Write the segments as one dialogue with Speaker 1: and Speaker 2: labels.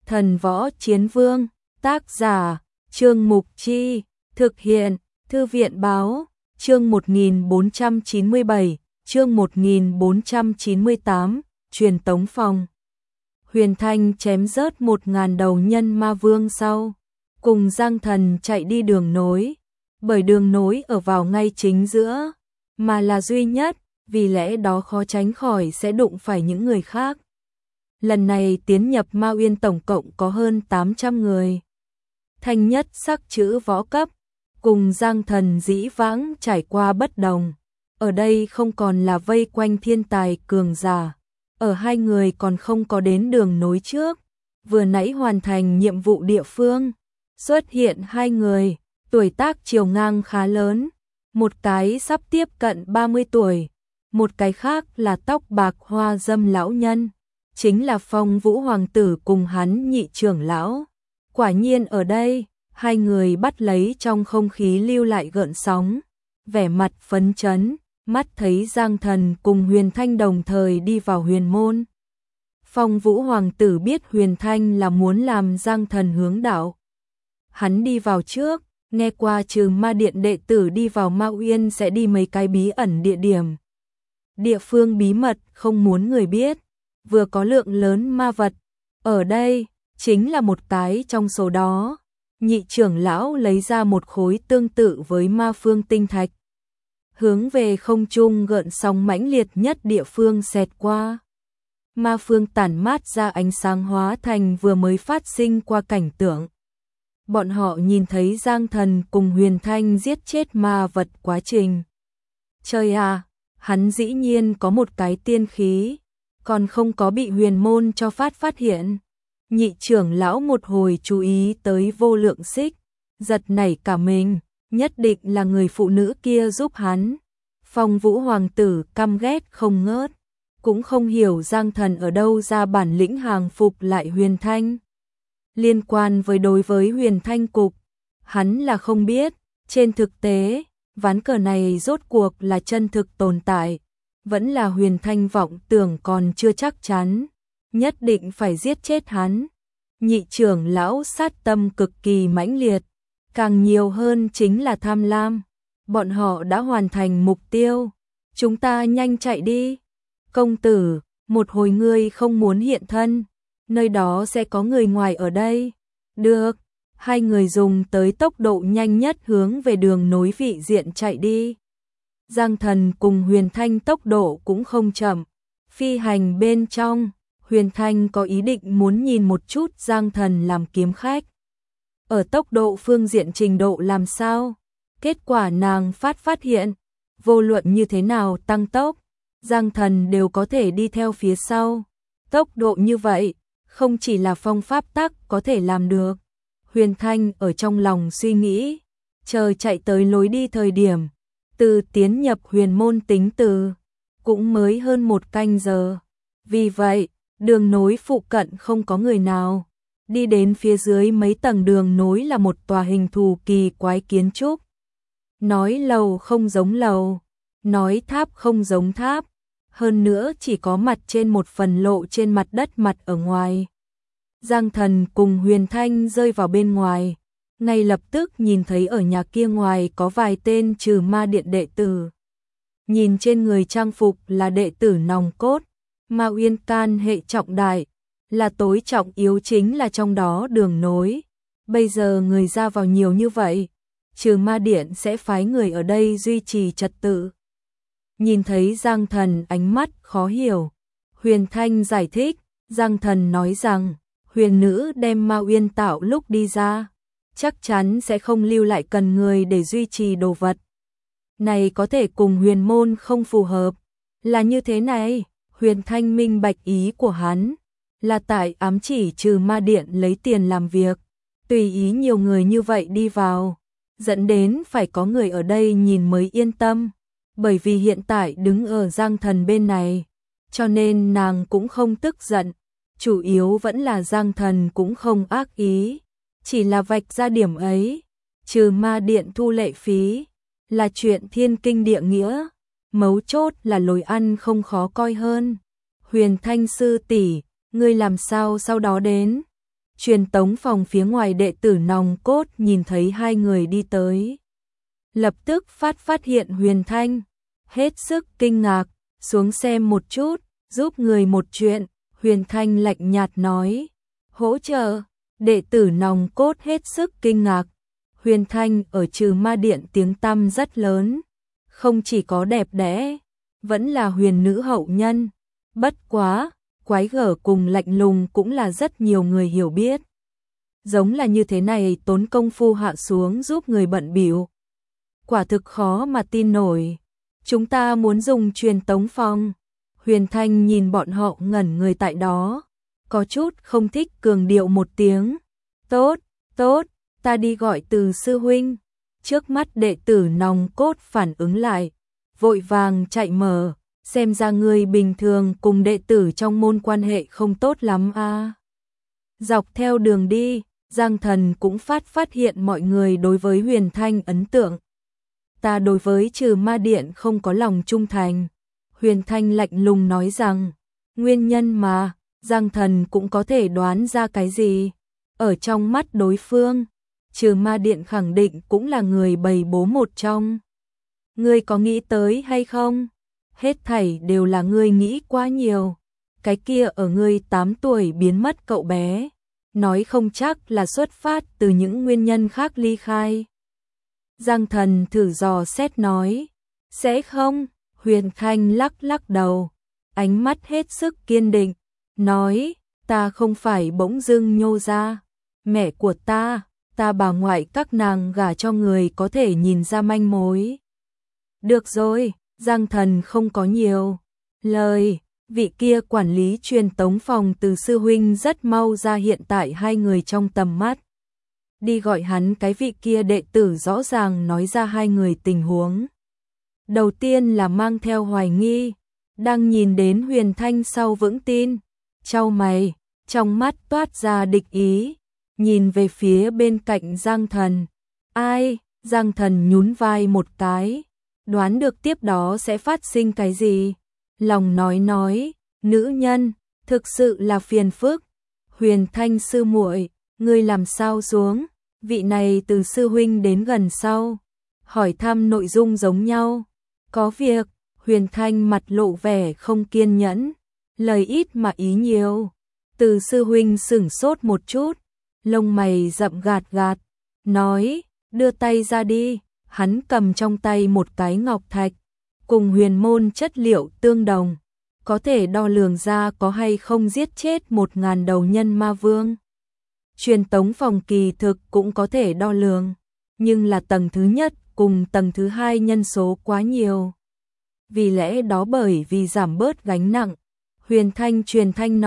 Speaker 1: Thần Võ Chiến Vương, tác giả, Trương Mục Chi, thực hiện, Thư viện Báo, chương 1497, chương 1498, truyền tống phòng. Huyền Thanh chém rớt 1000 đầu nhân ma vương sau, cùng Giang Thần chạy đi đường nối, bởi đường nối ở vào ngay chính giữa, mà là duy nhất, vì lẽ đó khó tránh khỏi sẽ đụng phải những người khác. Lần này tiến nhập Ma Uyên tổng cộng có hơn 800 người. Thanh nhất sắc chữ võ cấp, cùng Giang Thần dĩ vãng trải qua bất đồng. Ở đây không còn là vây quanh thiên tài cường giả. Ở hai người còn không có đến đường nối trước. Vừa nãy hoàn thành nhiệm vụ địa phương. Xuất hiện hai người, tuổi tác chiều ngang khá lớn. Một cái sắp tiếp cận 30 tuổi. Một cái khác là tóc bạc hoa dâm lão nhân. Chính là Phong Vũ Hoàng tử cùng hắn nhị trưởng lão. Quả nhiên ở đây, hai người bắt lấy trong không khí lưu lại gợn sóng. Vẻ mặt phấn chấn, mắt thấy Giang Thần cùng Huyền Thanh đồng thời đi vào huyền môn. Phong Vũ Hoàng tử biết Huyền Thanh là muốn làm Giang Thần hướng đạo. Hắn đi vào trước, nghe qua trừ ma điện đệ tử đi vào Ma Uyên sẽ đi mấy cái bí ẩn địa điểm. Địa phương bí mật không muốn người biết, vừa có lượng lớn ma vật. Ở đây, chính là một cái trong số đó. Nhị trưởng lão lấy ra một khối tương tự với ma phương tinh thạch. Hướng về không trung gợn sóng mãnh liệt nhất địa phương xẹt qua. Ma phương tản mát ra ánh sáng hóa thành vừa mới phát sinh qua cảnh tượng. Bọn họ nhìn thấy Giang Thần cùng Huyền Thanh giết chết ma vật quá trình. Trời à, hắn dĩ nhiên có một cái tiên khí, còn không có bị huyền môn cho phát hiện. Nhị trưởng lão một hồi chú ý tới Vô Lượng Xích, giật nảy cả mình, nhất định là người phụ nữ kia giúp hắn. Phong Vũ Hoàng tử căm ghét không ngớt, cũng không hiểu Giang Thần ở đâu ra bản lĩnh hàng phục lại Huyền Thanh. Liên quan với đối với Huyền Thanh cục, hắn là không biết, trên thực tế, ván cờ này rốt cuộc là chân thực tồn tại, vẫn là Huyền Thanh vọng tưởng còn chưa chắc chắn. Nhất định phải giết chết hắn. Nhị trưởng lão sát tâm cực kỳ mãnh liệt, càng nhiều hơn chính là tham lam. Bọn họ đã hoàn thành mục tiêu, chúng ta nhanh chạy đi. Công tử, một hồi ngươi không muốn hiện thân, nơi đó sẽ có người ngoài ở đây. Được, hai người dùng tới tốc độ nhanh nhất hướng về đường nối vị diện chạy đi. Giang Thần cùng Huyền Thanh tốc độ cũng không chậm, phi hành bên trong. Huyền Thanh có ý định muốn nhìn một chút Giang Thần làm kiếm khách. Ở tốc độ phương diện trình độ làm sao? Kết quả nàng phát hiện, vô luận như thế nào tăng tốc, Giang Thần đều có thể đi theo phía sau. Tốc độ như vậy, không chỉ là phong pháp tắc có thể làm được. Huyền Thanh ở trong lòng suy nghĩ, chờ chạy tới lối đi thời điểm, từ tiến nhập huyền môn tính từ, cũng mới hơn 1 canh giờ. Vì vậy, đường nối phụ cận không có người nào. Đi đến phía dưới mấy tầng đường nối là một tòa hình thù kỳ quái kiến trúc. Nói lầu không giống lầu, nói tháp không giống tháp. Hơn nữa chỉ có mặt trên một phần lộ trên mặt đất mặt ở ngoài. Giang Thần cùng Huyền Thanh rơi vào bên ngoài. Ngay lập tức nhìn thấy ở nhà kia ngoài có vài tên trừ ma điện đệ tử. Nhìn trên người trang phục là đệ tử nòng cốt. Ma Uyên can hệ trọng đại, là tối trọng yếu chính là trong đó đường nối. Bây giờ người ra vào nhiều như vậy, trừ ma điện sẽ phái người ở đây duy trì trật tự. Nhìn thấy Giang Thần ánh mắt khó hiểu, Huyền Thanh giải thích, Giang Thần nói rằng, huyền nữ đem Ma Uyên tạo lúc đi ra, chắc chắn sẽ không lưu lại cần người để duy trì đồ vật. Này có thể cùng huyền môn không phù hợp, là như thế này. Huyền Thanh minh bạch ý của hắn, là tại ám chỉ trừ ma điện lấy tiền làm việc, tùy ý nhiều người như vậy đi vào, dẫn đến phải có người ở đây nhìn mới yên tâm, bởi vì hiện tại đứng ở Giang Thần bên này, cho nên nàng cũng không tức giận, chủ yếu vẫn là Giang Thần cũng không ác ý, chỉ là vạch ra điểm ấy, trừ ma điện thu lệ phí, là chuyện thiên kinh địa nghĩa. Mấu chốt là lối ăn không khó coi hơn. Huyền Thanh sư tỷ, ngươi làm sao sau đó đến? Truyền tống phòng phía ngoài đệ tử nòng cốt nhìn thấy hai người đi tới. Lập tức phát hiện Huyền Thanh, hết sức kinh ngạc, xuống xem một chút, giúp người một chuyện. Huyền Thanh lạnh nhạt nói, hỗ trợ. Đệ tử nòng cốt hết sức kinh ngạc. Huyền Thanh ở Trừ Ma Điện tiếng tăm rất lớn, không chỉ có đẹp đẽ, vẫn là huyền nữ hậu nhân. Bất quá, quái gở cùng lạnh lùng cũng là rất nhiều người hiểu biết. Giống là như thế này tốn công phu hạ xuống giúp người bận bịu. Quả thực khó mà tin nổi. Chúng ta muốn dùng truyền tống phòng. Huyền Thanh nhìn bọn họ ngẩn người tại đó, có chút không thích cường điệu một tiếng. Tốt, tốt, ta đi gọi Từ sư huynh. Trước mắt đệ tử nòng cốt phản ứng lại, vội vàng chạy mở, xem ra người bình thường cùng đệ tử trong môn quan hệ không tốt lắm a. Dọc theo đường đi, Giang Thần cũng phát hiện mọi người đối với Huyền Thanh ấn tượng. Ta đối với Trừ Ma Điện không có lòng trung thành. Huyền Thanh lạnh lùng nói rằng, nguyên nhân mà, Giang Thần cũng có thể đoán ra cái gì. Ở trong mắt đối phương, Trừ Ma Điện khẳng định cũng là người bầy bố một trong. Ngươi có nghĩ tới hay không? Hết thảy đều là ngươi nghĩ quá nhiều. Cái kia ở ngươi 8 tuổi biến mất cậu bé, nói không chắc là xuất phát từ những nguyên nhân khác ly khai. Giang Thần thử dò xét nói, sẽ không? Huyền Thanh lắc đầu, ánh mắt hết sức kiên định, nói, ta không phải bỗng dưng nhô ra. Mẹ của ta bà ngoại các nàng gả cho người có thể nhìn ra manh mối. Được rồi, Giang Thần không có nhiều lời. Vị kia quản lý truyền tống phòng Từ sư huynh rất mau ra hiện tại hai người trong tầm mắt. Đi gọi hắn. Cái vị kia đệ tử rõ ràng nói ra hai người tình huống. Đầu tiên là mang theo hoài nghi, đang nhìn đến Huyền Thanh sau vững tin, chau mày, trong mắt toát ra địch ý, nhìn về phía bên cạnh Giang Thần. Ai? Giang Thần nhún vai một cái, đoán được tiếp đó sẽ phát sinh cái gì. Lòng nói, nữ nhân, thực sự là phiền phức. Huyền Thanh sư muội, ngươi làm sao xuống? Vị này Từ sư huynh đến gần sau, hỏi thăm nội dung giống nhau. Có việc. Huyền Thanh mặt lộ vẻ không kiên nhẫn, lời ít mà ý nhiều. Từ sư huynh sửng sốt một chút, lông mày rậm gạt, nói, đưa tay ra đi. Hắn cầm trong tay một cái ngọc thạch, cùng huyền môn chất liệu tương đồng, có thể đo lường ra có hay không giết chết 1000 đầu nhân ma vương. Truyền tống phòng kỳ thực cũng có thể đo lường, nhưng là tầng thứ nhất cùng tầng thứ hai nhân số quá nhiều. Vì lẽ đó bởi vì giảm bớt gánh nặng, Huyền Thanh truyền thanh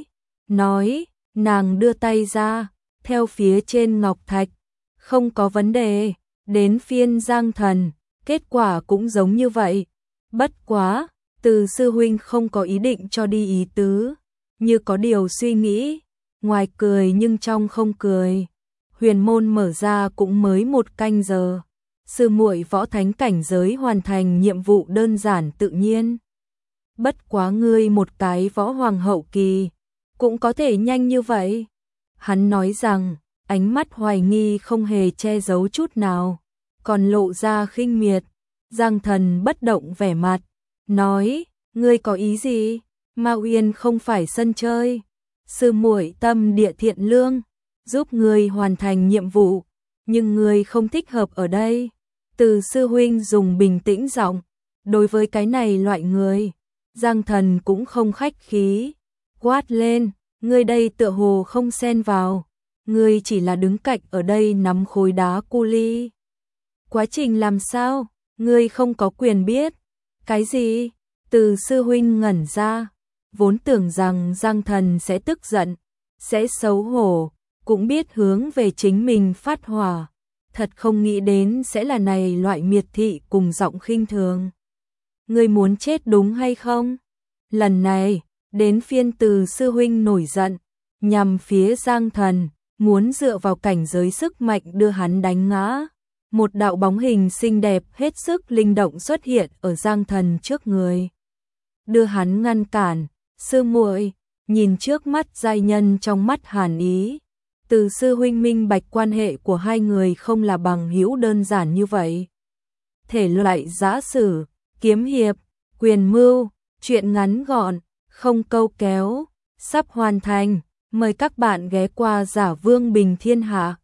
Speaker 1: nói, nàng đưa tay ra, theo phía trên ngọc thạch, không có vấn đề. Đến phiên Giang Thần, kết quả cũng giống như vậy. Bất quá, Từ sư huynh không có ý định cho đi ý tứ, như có điều suy nghĩ, ngoài cười nhưng trong không cười. Huyền môn mở ra cũng mới 1 canh giờ. Sư muội võ thánh cảnh giới hoàn thành nhiệm vụ đơn giản tự nhiên. Bất quá ngươi một cái võ hoàng hậu kỳ, cũng có thể nhanh như vậy. Hắn nói rằng, ánh mắt hoài nghi không hề che giấu chút nào, còn lộ ra khinh miệt. Giang Thần bất động vẻ mặt, nói, ngươi có ý gì? Ma Uyên không phải sân chơi. Sư muội tâm địa thiện lương, giúp ngươi hoàn thành nhiệm vụ, nhưng ngươi không thích hợp ở đây. Từ sư huynh dùng bình tĩnh giọng, đối với cái này loại người, Giang Thần cũng không khách khí, quát lên, ngươi đây tựa hồ không xen vào, ngươi chỉ là đứng cạnh ở đây nắm khối đá cu ly. Quá trình làm sao, ngươi không có quyền biết. Cái gì? Từ sư huynh ngẩn ra, vốn tưởng rằng Giang Thần sẽ tức giận, sẽ xấu hổ, cũng biết hướng về chính mình phát hỏa. Thật không nghĩ đến sẽ là này loại miệt thị cùng giọng khinh thường. Ngươi muốn chết đúng hay không? Lần này, đến phiên Từ sư huynh nổi giận, nhằm phía Giang Thần, muốn dựa vào cảnh giới sức mạnh đưa hắn đánh ngã. Một đạo bóng hình xinh đẹp hết sức linh động xuất hiện ở Giang Thần trước người, đưa hắn ngăn cản. Sư muội, nhìn trước mắt giai nhân trong mắt hàn ý, Từ sư huynh minh bạch quan hệ của hai người không là bằng hữu đơn giản như vậy. Thể loại giã sử, kiếm hiệp, quyền mưu, truyện ngắn gọn, không câu kéo, sắp hoàn thành. Mời các bạn ghé qua Giả Vương Bình Thiên Hạ.